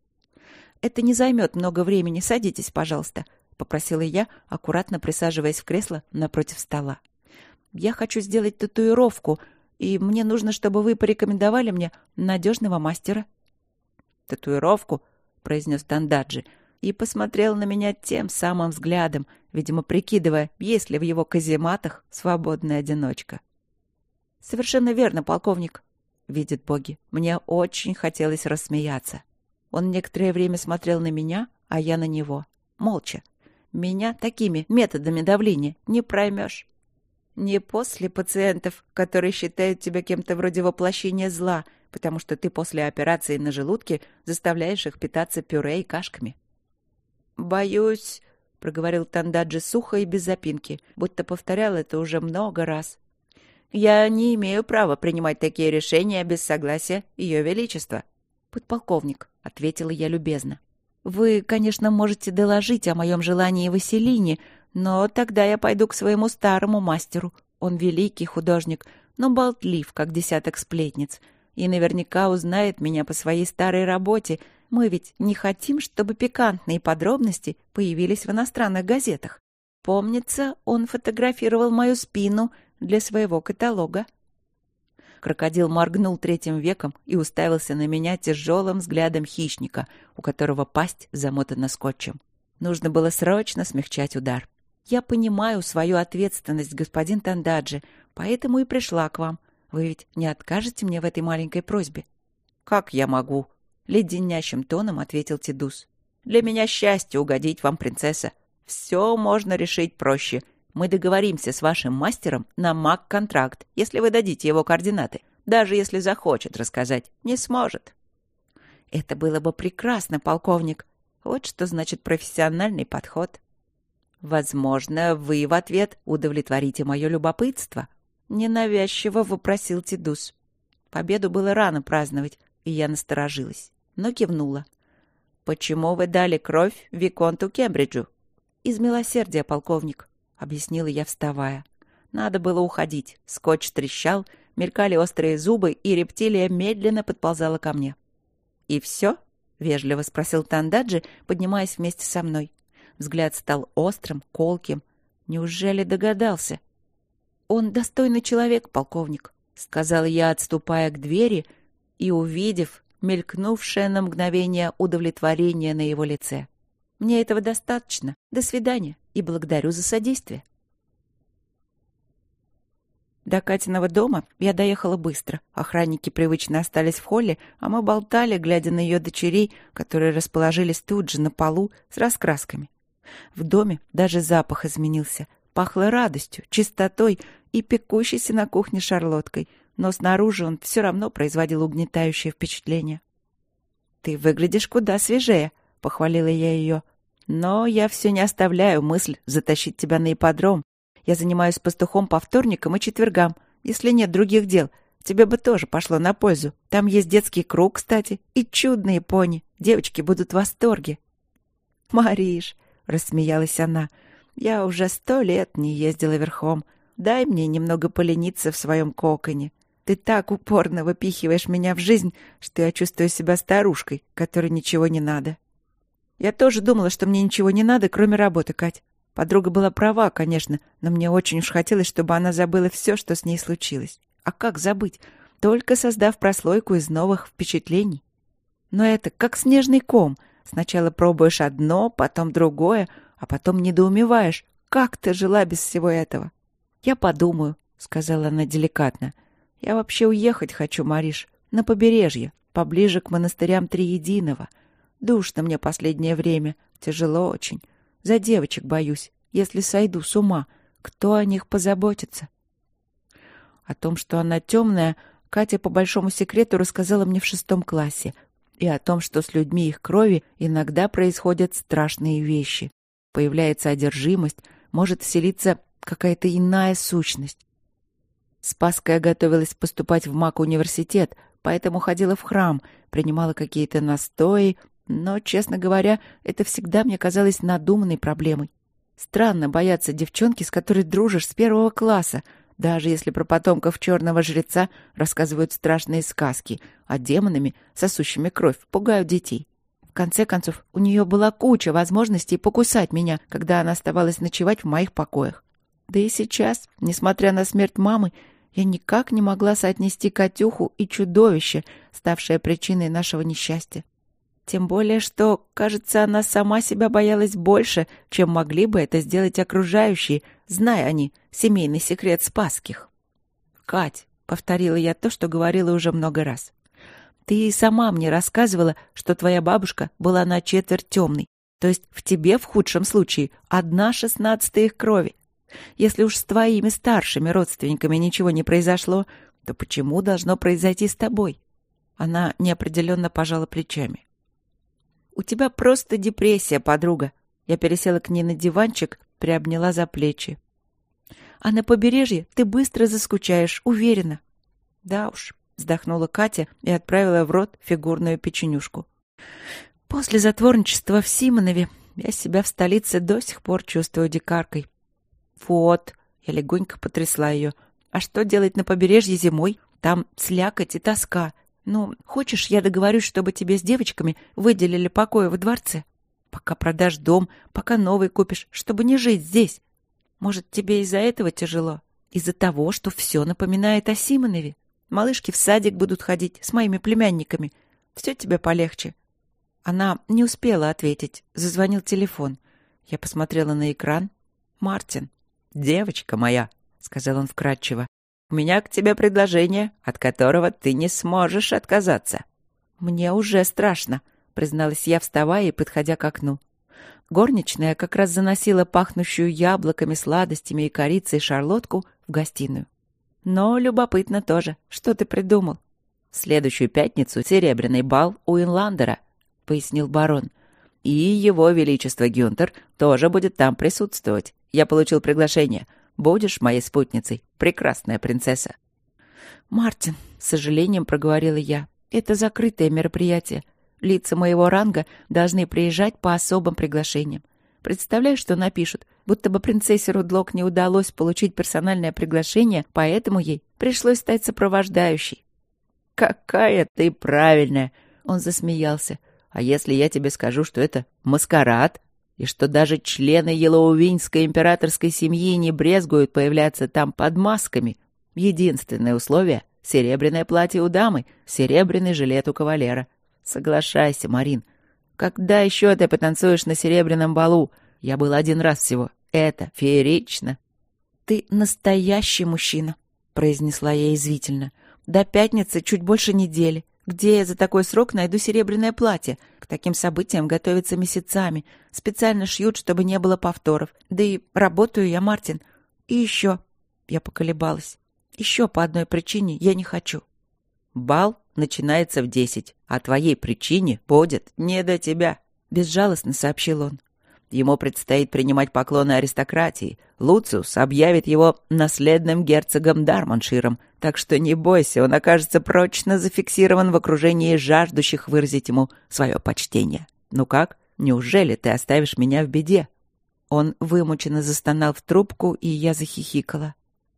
S1: «Это не займет много времени. Садитесь, пожалуйста», — попросила я, аккуратно присаживаясь в кресло напротив стола. «Я хочу сделать татуировку, и мне нужно, чтобы вы порекомендовали мне надежного мастера». «Татуировку?» — произнес Тандаджи и посмотрел на меня тем самым взглядом, видимо, прикидывая, есть ли в его казематах свободная одиночка. «Совершенно верно, полковник», — видят боги. Мне очень хотелось рассмеяться. Он некоторое время смотрел на меня, а я на него. Молча. Меня такими методами давления не проймешь. Не после пациентов, которые считают тебя кем-то вроде воплощения зла, потому что ты после операции на желудке заставляешь их питаться пюре и кашками. «Боюсь», — проговорил Тандаджи сухо и без запинки, будто повторял это уже много раз. «Я не имею права принимать такие решения без согласия Ее Величества». «Подполковник», — ответила я любезно. «Вы, конечно, можете доложить о моем желании Василине, но тогда я пойду к своему старому мастеру. Он великий художник, но болтлив, как десяток сплетниц, и наверняка узнает меня по своей старой работе. Мы ведь не хотим, чтобы пикантные подробности появились в иностранных газетах. Помнится, он фотографировал мою спину для своего каталога». Крокодил моргнул третьим веком и уставился на меня тяжелым взглядом хищника, у которого пасть замотана скотчем. Нужно было срочно смягчать удар. «Я понимаю свою ответственность, господин Тандаджи, поэтому и пришла к вам. Вы ведь не откажете мне в этой маленькой просьбе?» «Как я могу?» — леденящим тоном ответил Тедус. «Для меня счастье угодить вам, принцесса. Все можно решить проще. Мы договоримся с вашим мастером на маг-контракт, если вы дадите его координаты. Даже если захочет рассказать, не сможет». «Это было бы прекрасно, полковник. Вот что значит профессиональный подход». «Возможно, вы в ответ удовлетворите мое любопытство», — ненавязчиво вопросил Тедус. Победу было рано праздновать, и я насторожилась, но кивнула. «Почему вы дали кровь виконту Кембриджу?» «Из милосердия, полковник», — объяснила я, вставая. Надо было уходить. Скотч трещал, мелькали острые зубы, и рептилия медленно подползала ко мне. «И все?» — вежливо спросил Тандаджи, поднимаясь вместе со мной. Взгляд стал острым, колким. Неужели догадался? «Он достойный человек, полковник», — сказала я, отступая к двери и увидев мелькнувшее на мгновение удовлетворение на его лице. «Мне этого достаточно. До свидания и благодарю за содействие». До Катиного дома я доехала быстро. Охранники привычно остались в холле, а мы болтали, глядя на ее дочерей, которые расположились тут же на полу с раскрасками. В доме даже запах изменился. Пахло радостью, чистотой и пекущейся на кухне шарлоткой, но снаружи он все равно производил угнетающее впечатление. «Ты выглядишь куда свежее», — похвалила я ее. «Но я все не оставляю мысль затащить тебя на ипподром. Я занимаюсь пастухом по вторникам и четвергам. Если нет других дел, тебе бы тоже пошло на пользу. Там есть детский круг, кстати, и чудные пони. Девочки будут в восторге». «Мариш», — рассмеялась она, — «я уже сто лет не ездила верхом. Дай мне немного полениться в своем коконе. Ты так упорно выпихиваешь меня в жизнь, что я чувствую себя старушкой, которой ничего не надо». Я тоже думала, что мне ничего не надо, кроме работы, Кать. Подруга была права, конечно, но мне очень уж хотелось, чтобы она забыла все, что с ней случилось. А как забыть? Только создав прослойку из новых впечатлений. Но это как снежный ком. Сначала пробуешь одно, потом другое, а потом недоумеваешь, как ты жила без всего этого. «Я подумаю», — сказала она деликатно. «Я вообще уехать хочу, Мариш, на побережье, поближе к монастырям Триединого. Душно мне последнее время, тяжело очень. За девочек боюсь. Если сойду с ума, кто о них позаботится?» О том, что она темная, Катя по большому секрету рассказала мне в шестом классе. И о том, что с людьми их крови иногда происходят страшные вещи. Появляется одержимость, может вселиться какая-то иная сущность. Спасская готовилась поступать в МАК-университет, поэтому ходила в храм, принимала какие-то настои, но, честно говоря, это всегда мне казалось надуманной проблемой. Странно бояться девчонки, с которой дружишь с первого класса, даже если про потомков черного жреца рассказывают страшные сказки, а демонами, сосущими кровь, пугают детей. В конце концов, у нее была куча возможностей покусать меня, когда она оставалась ночевать в моих покоях. Да и сейчас, несмотря на смерть мамы, я никак не могла соотнести Катюху и чудовище, ставшее причиной нашего несчастья. Тем более, что, кажется, она сама себя боялась больше, чем могли бы это сделать окружающие, зная они семейный секрет Спасских. «Кать», — повторила я то, что говорила уже много раз, — «ты и сама мне рассказывала, что твоя бабушка была на четверть темной, то есть в тебе, в худшем случае, одна шестнадцатая их крови. Если уж с твоими старшими родственниками ничего не произошло, то почему должно произойти с тобой?» Она неопределенно пожала плечами. «У тебя просто депрессия, подруга». Я пересела к ней на диванчик, приобняла за плечи. «А на побережье ты быстро заскучаешь, уверена». «Да уж», — вздохнула Катя и отправила в рот фигурную печенюшку. «После затворничества в Симонове я себя в столице до сих пор чувствую дикаркой». «Вот», — я легонько потрясла ее, — «а что делать на побережье зимой? Там слякоть и тоска. Ну, хочешь, я договорюсь, чтобы тебе с девочками выделили покои во дворце? Пока продашь дом, пока новый купишь, чтобы не жить здесь. Может, тебе из-за этого тяжело? Из-за того, что все напоминает о Симонове? Малышки в садик будут ходить с моими племянниками. Все тебе полегче». Она не успела ответить. Зазвонил телефон. Я посмотрела на экран. «Мартин». «Девочка моя», — сказал он вкратчиво, — «у меня к тебе предложение, от которого ты не сможешь отказаться». «Мне уже страшно», — призналась я, вставая и подходя к окну. Горничная как раз заносила пахнущую яблоками, сладостями и корицей шарлотку в гостиную. «Но любопытно тоже. Что ты придумал?» «В следующую пятницу серебряный бал у Инландера», — пояснил барон. «И его величество Гюнтер тоже будет там присутствовать. Я получил приглашение. Будешь моей спутницей, прекрасная принцесса?» «Мартин», — с сожалением проговорила я, — «это закрытое мероприятие. Лица моего ранга должны приезжать по особым приглашениям. Представляешь, что напишут? Будто бы принцессе Рудлок не удалось получить персональное приглашение, поэтому ей пришлось стать сопровождающей». «Какая ты правильная!» — он засмеялся. «А если я тебе скажу, что это маскарад, и что даже члены Елоувинской императорской семьи не брезгуют появляться там под масками? Единственное условие — серебряное платье у дамы, серебряный жилет у кавалера. Соглашайся, Марин. Когда еще ты потанцуешь на серебряном балу? Я был один раз всего. Это феерично». «Ты настоящий мужчина», — произнесла я язвительно. «До пятницы чуть больше недели. Где я за такой срок найду серебряное платье? К таким событиям готовятся месяцами. Специально шьют, чтобы не было повторов. Да и работаю я, Мартин. И еще...» Я поколебалась. «Еще по одной причине я не хочу». «Бал начинается в десять, а твоей причине будет не до тебя», — безжалостно сообщил он. «Ему предстоит принимать поклоны аристократии. Луциус объявит его наследным герцогом Дармонширом, так что не бойся, он окажется прочно зафиксирован в окружении жаждущих выразить ему свое почтение. Ну как, неужели ты оставишь меня в беде?» Он вымученно застонал в трубку, и я захихикала.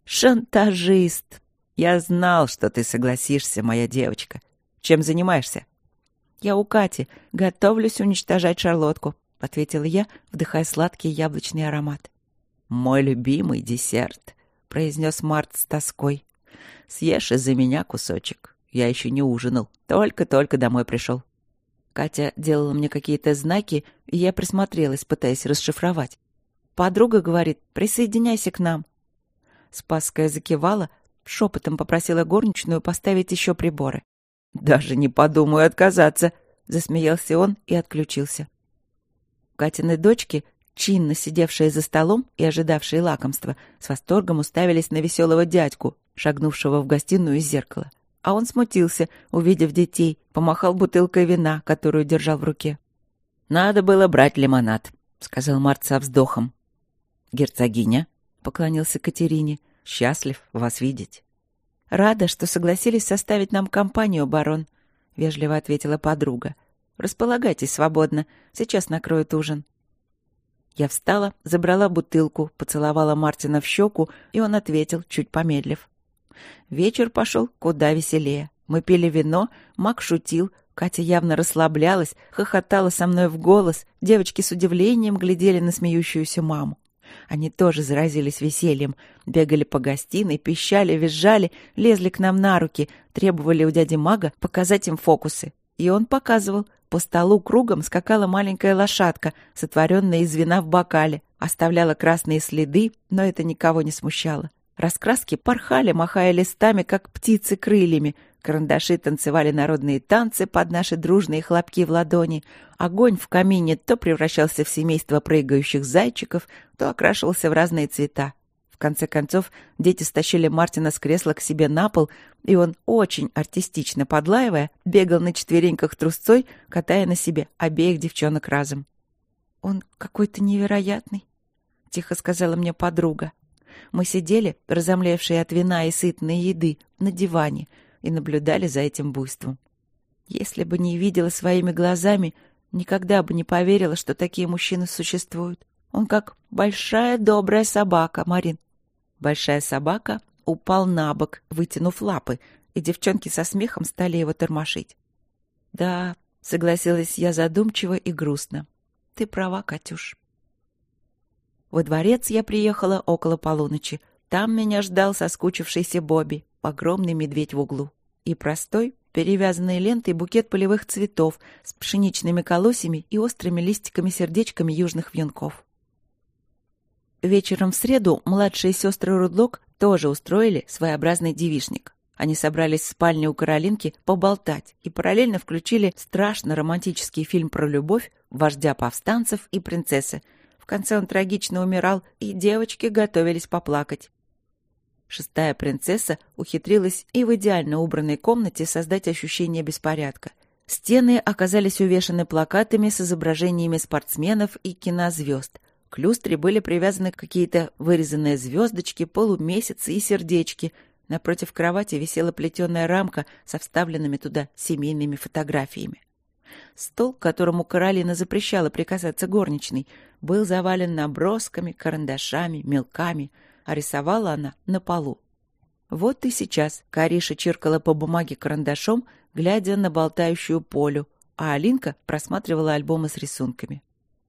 S1: «Шантажист! Я знал, что ты согласишься, моя девочка. Чем занимаешься?» «Я у Кати. Готовлюсь уничтожать шарлотку», — ответила я, вдыхая сладкий яблочный аромат. «Мой любимый десерт», — произнес Март с тоской. «Съешь из-за меня кусочек. Я еще не ужинал. Только-только домой пришел». Катя делала мне какие-то знаки, и я присмотрелась, пытаясь расшифровать. Подруга говорит: «Присоединяйся к нам». Спасская закивала, шепотом попросила горничную поставить еще приборы. «Даже не подумаю отказаться», — засмеялся он и отключился. Катины дочки, чинно сидевшие за столом и ожидавшие лакомства, с восторгом уставились на веселого дядьку, шагнувшего в гостиную из зеркала. А он смутился, увидев детей, помахал бутылкой вина, которую держал в руке. «Надо было брать лимонад», — сказал Март со вздохом. «Герцогиня», — поклонился Катерине, — «счастлив вас видеть». «Рада, что согласились составить нам компанию, барон», — вежливо ответила подруга. «Располагайтесь свободно, сейчас накроют ужин». Я встала, забрала бутылку, поцеловала Мартина в щеку, и он ответил, чуть помедлив. Вечер пошел куда веселее. Мы пили вино, Мак шутил, Катя явно расслаблялась, хохотала со мной в голос, девочки с удивлением глядели на смеющуюся маму. Они тоже заразились весельем, бегали по гостиной, пищали, визжали, лезли к нам на руки, требовали у дяди Мага показать им фокусы. И он показывал. По столу кругом скакала маленькая лошадка, сотворенная из вина в бокале, оставляла красные следы, но это никого не смущало. Раскраски порхали, махая листами, как птицы крыльями. Карандаши танцевали народные танцы под наши дружные хлопки в ладони. Огонь в камине то превращался в семейство прыгающих зайчиков, то окрашивался в разные цвета. В конце концов, дети стащили Мартина с кресла к себе на пол, и он, очень артистично подлаивая, бегал на четвереньках трусцой, катая на себе обеих девчонок разом. «Он какой-то невероятный», — тихо сказала мне подруга. Мы сидели, разомлевшие от вина и сытной еды, на диване и наблюдали за этим буйством. Если бы не видела своими глазами, никогда бы не поверила, что такие мужчины существуют. Он как большая добрая собака, Марин. Большая собака упал на бок, вытянув лапы, и девчонки со смехом стали его тормошить. «Да», — согласилась я задумчиво и грустно. «Ты права, Катюш». Во дворец я приехала около полуночи. Там меня ждал соскучившийся Бобби, огромный медведь в углу, и простой, перевязанный лентой букет полевых цветов с пшеничными колосьями и острыми листиками-сердечками южных вьюнков. Вечером в среду младшие сестры Рудлок тоже устроили своеобразный девичник. Они собрались в спальне у Каролинки поболтать и параллельно включили страшно романтический фильм про любовь, вождя повстанцев и принцессы. В конце он трагично умирал, и девочки готовились поплакать. Шестая принцесса ухитрилась и в идеально убранной комнате создать ощущение беспорядка. Стены оказались увешаны плакатами с изображениями спортсменов и кинозвезд. К люстре были привязаны какие-то вырезанные звездочки, полумесяцы и сердечки. Напротив кровати висела плетеная рамка со вставленными туда семейными фотографиями. Стол, к которому Каролина запрещала прикасаться горничной, был завален набросками, карандашами, мелками, а рисовала она на полу. Вот и сейчас Кариша чиркала по бумаге карандашом, глядя на болтающую Полю, а Алинка просматривала альбомы с рисунками.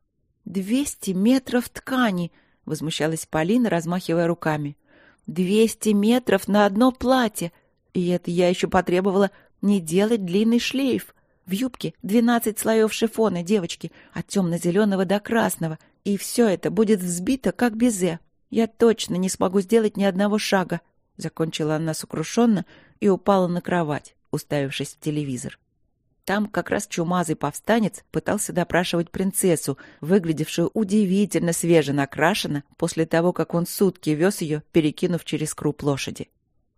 S1: «Двести метров ткани!» — возмущалась Полина, размахивая руками. «Двести метров на одно платье! И это я еще потребовала не делать длинный шлейф. В юбке двенадцать слоев шифона, девочки, от темно-зеленого до красного, и все это будет взбито, как безе. Я точно не смогу сделать ни одного шага», — закончила она сокрушенно и упала на кровать, уставившись в телевизор. Там как раз чумазый повстанец пытался допрашивать принцессу, выглядевшую удивительно свеженакрашенно после того, как он сутки вез ее, перекинув через круп лошади.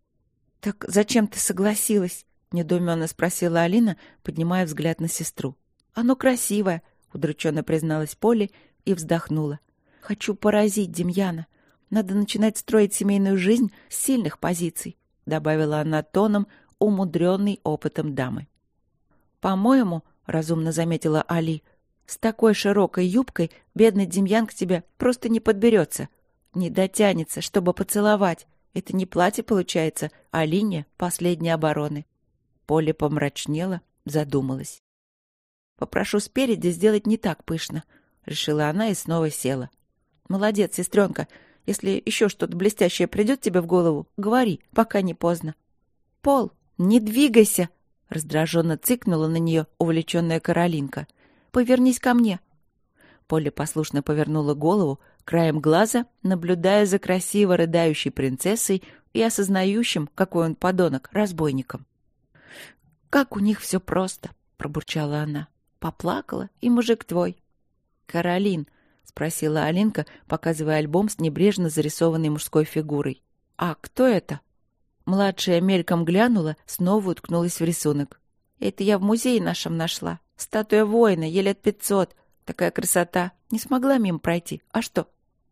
S1: «Так зачем ты согласилась?» — недоуменно спросила Алина, поднимая взгляд на сестру. «Оно красивое», — удрученно призналась Поля и вздохнула. «Хочу поразить Демьяна. Надо начинать строить семейную жизнь с сильных позиций», — добавила она тоном, умудренной опытом дамы. «По-моему, — разумно заметила Али, — с такой широкой юбкой бедный Демьян к тебе просто не подберется. Не дотянется, чтобы поцеловать. Это не платье получается, а линия последней обороны». Поля помрачнела, задумалась. «Попрошу спереди сделать не так пышно», — решила она и снова села. «Молодец, сестренка. Если еще что-то блестящее придет тебе в голову, говори, пока не поздно». «Пол, не двигайся!» — раздраженно цыкнула на нее увлеченная Каролинка. «Повернись ко мне». Поля послушно повернула голову, краем глаза наблюдая за красиво рыдающей принцессой и осознающим, какой он подонок, разбойником. «Как у них все просто!» — пробурчала она. «Поплакала, и мужик твой». «Каролин», — спросила Алинка, показывая альбом с небрежно зарисованной мужской фигурой. «А кто это?» Младшая мельком глянула, снова уткнулась в рисунок. «Это я в музее нашем нашла. Статуя воина, ей лет пятьсот. Такая красота. Не смогла мимо пройти. А что?»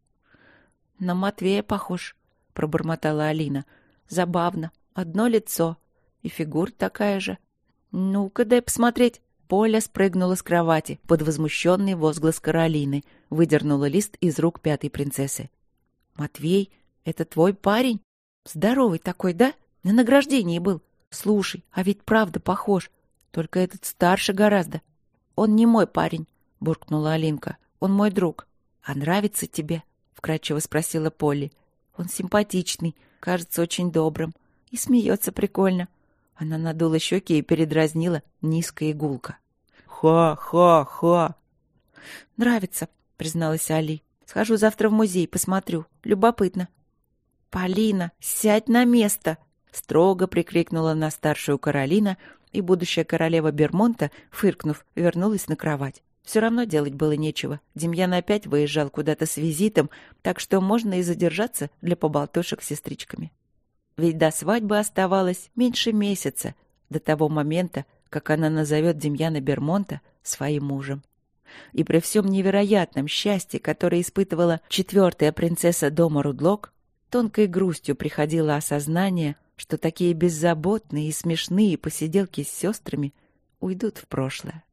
S1: «На Матвея похож», — пробормотала Алина. «Забавно. Одно лицо. И фигура такая же. Ну-ка, дай посмотреть». Поля спрыгнула с кровати под возмущенный возглас Каролины, выдернула лист из рук пятой принцессы. «Матвей, это твой парень? Здоровый такой, да? На награждении был. Слушай, а ведь правда похож. Только этот старше гораздо». «Он не мой парень», — буркнула Алинка. «Он мой друг». «А нравится тебе?» — вкратчиво спросила Полли. «Он симпатичный, кажется очень добрым. И смеется прикольно». Она надула щеки и передразнила низко и гулко. «Ха-ха-ха!» «Нравится», — призналась Али. «Схожу завтра в музей, посмотрю. Любопытно». «Полина, сядь на место!» — строго прикрикнула на старшую Каролина, и будущая королева Бермонта, фыркнув, вернулась на кровать. Все равно делать было нечего. Демьян опять выезжал куда-то с визитом, так что можно и задержаться для поболтушек с сестричками. Ведь до свадьбы оставалось меньше месяца, до того момента, как она назовет Демьяна Бермонта своим мужем. И при всем невероятном счастье, которое испытывала четвертая принцесса дома Рудлок, тонкой грустью приходило осознание, что такие беззаботные и смешные посиделки с сестрами уйдут в прошлое.